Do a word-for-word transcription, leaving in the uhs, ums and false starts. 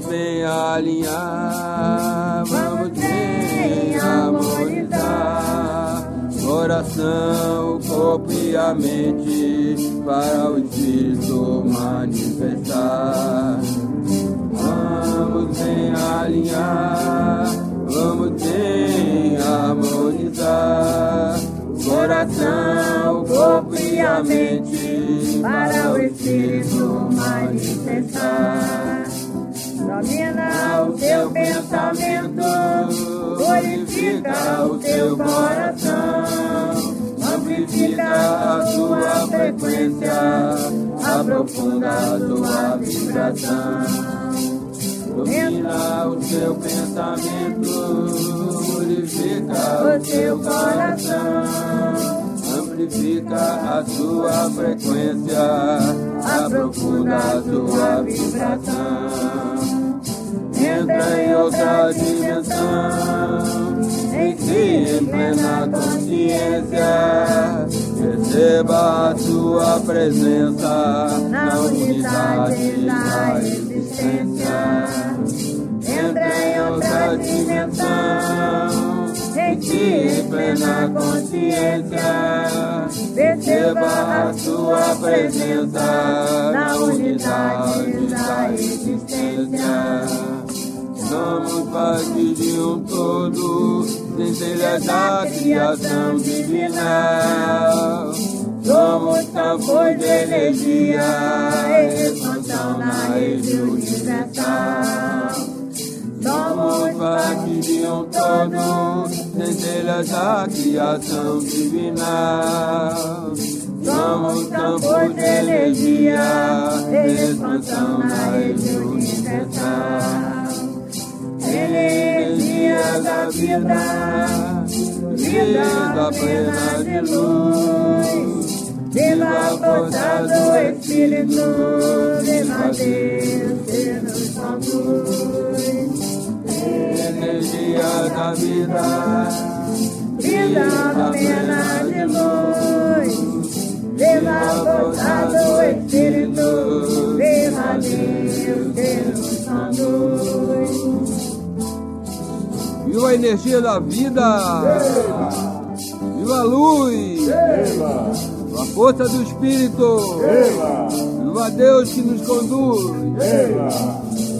bem alinhar, vamos bem harmonizar coração, o corpo e a mente para o Espírito manifestar. Vamos bem alinhar, vamos bem harmonizar coração, o corpo e a mente para o Espírito manifestar. Domina o teu pensamento, purifica o teu coração, amplifica a sua frequência, aprofunda a sua vibração. Domina o teu pensamento, purifica o teu coração, amplifica a sua frequência, aprofunda a sua vibração. Entra em outra dimensão, em si em plena consciência, receba a sua presença na unidade da existência. Entra em outra dimensão, em si em plena consciência, receba a sua presença na unidade da existência. Somos parte de um todo, centelhas da criação divina. Somos campos de energia, expansão na rede universal. Somos parte de um todo, centelhas da criação divina. Somos campos de energia, expansão na rede universal. Energia da vida, vida plena de luz, viva a força do Espírito, viva Deus que nos conduz. Energia da vida, vida plena de luz, viva a força do Espírito, viva Deus que nos conduz. Viva a energia da vida! Viva, viva a luz! Viva, a força do Espírito! Viva, viva Deus que nos conduz! Viva.